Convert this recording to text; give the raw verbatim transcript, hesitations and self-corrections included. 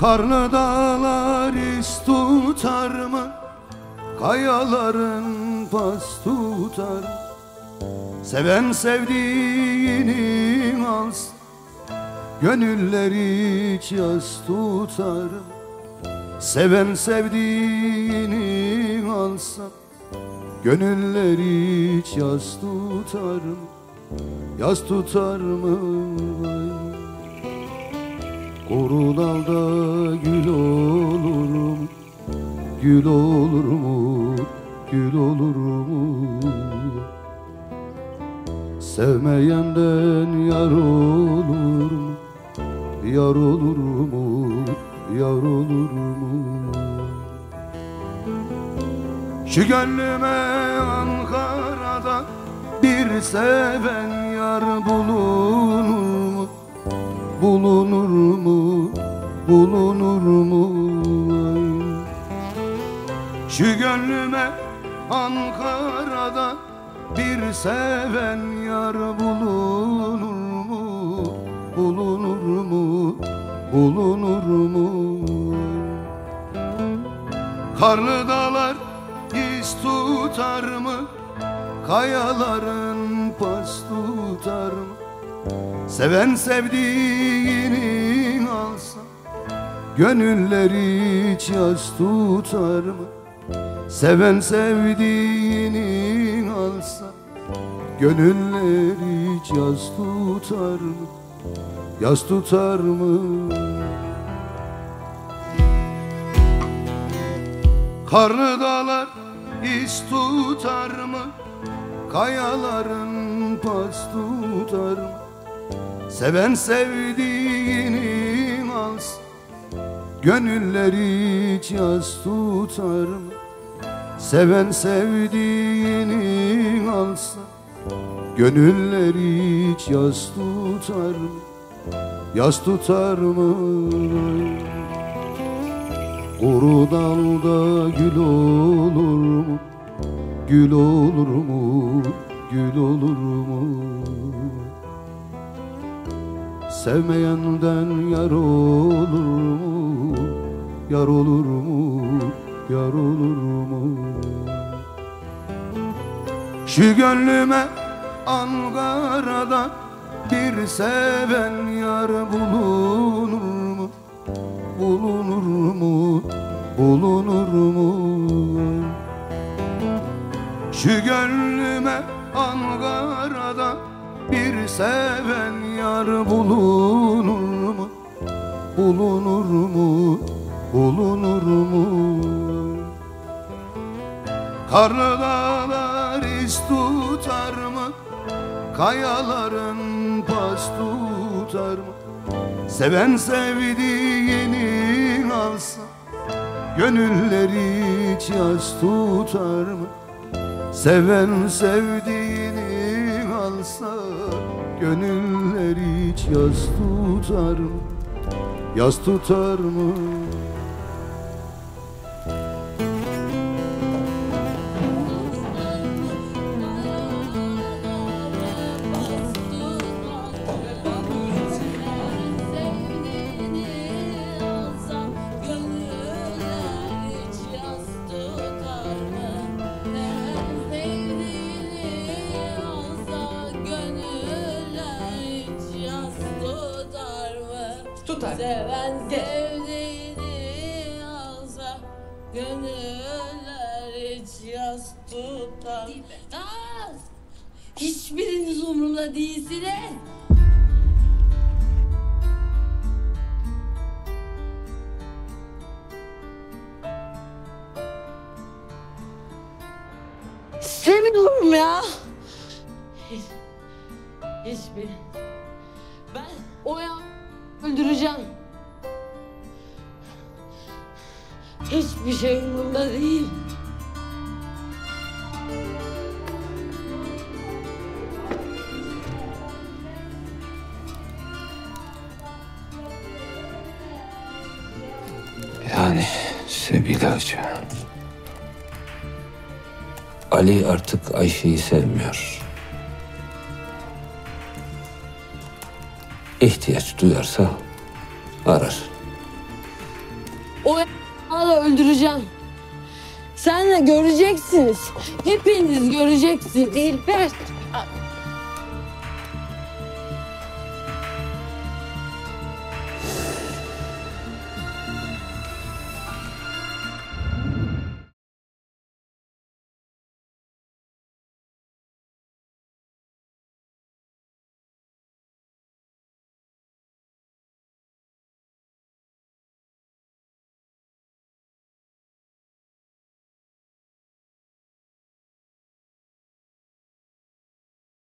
Karlı dağlar iz tutar mı? Kayaların pas tutar. Seven sevdiğini alsın, gönüller hiç yas tutar. Seven sevdiğini alsa, gönüller hiç yas tutar. Yas tutar mı? Kuru dalda gül olur mu? Gül olur mu? Gül olur mu? Sevmeyenden yar olur mu? Yar olur mu? Yar olur mu? Şu gönlüme Ankara'da bir seven yar bulunur mu? Bulunur mu? Bulunur mu? Şu gönlüme Ankara'da bir seven yar bulunur mu? Bulunur mu? Bulunur mu? Karlı dağlar iz tutar mı? Kayaların pas tutar mı? Seven sevdiğini alsa, gönüller hiç yas tutar mı? Seven sevdiğini alsa, gönüller hiç yas tutar mı? Yas tutar mı? Karlı dağlar iz tutar mı? Kayaların pas tutar mı? Seven sevdiğini alsa, gönüller hiç yas tutar mı? Seven sevdiğini alsa, gönüller hiç yas tutar mı? Yas tutar mı? Kuru dalda gül olur mu? Gül olur mu? Gül olur mu? Sevmeyenden yar olur mu? Yar olur mu? Yar olur mu? Şu gönlüme Ankara'da bir seven yar bulunur mu? Bulunur mu? Bulunur mu? Şu gönlüme Ankara'da bir seven yar bulunur mu? Bulunur mu? Bulunur mu? Karlı dağlar iz tutar mı? Kayaların pas tutar mı? Seven sevdiğini alsa, gönüller hiç yas tutar mı? Seven sevdiğini alsa, gönüller hiç yas tutar mı? Yas tutar mı? Tutar. Seven sevdiğini alsa, gönüller hiç yas tutar. Aa, hiçbiriniz umurumda değilsiniz. İstemiyorum ya. Hiç, hiçbir. Ben o ya öldüreceğim. Hiçbir şey umurumda değil. Yani Sebile Hacı. Ali artık Ayşe'yi sevmiyor. İhtiyaç duyarsa arar. göstereceğim. Sen de göreceksiniz. Hepiniz göreceksiniz. Dilber.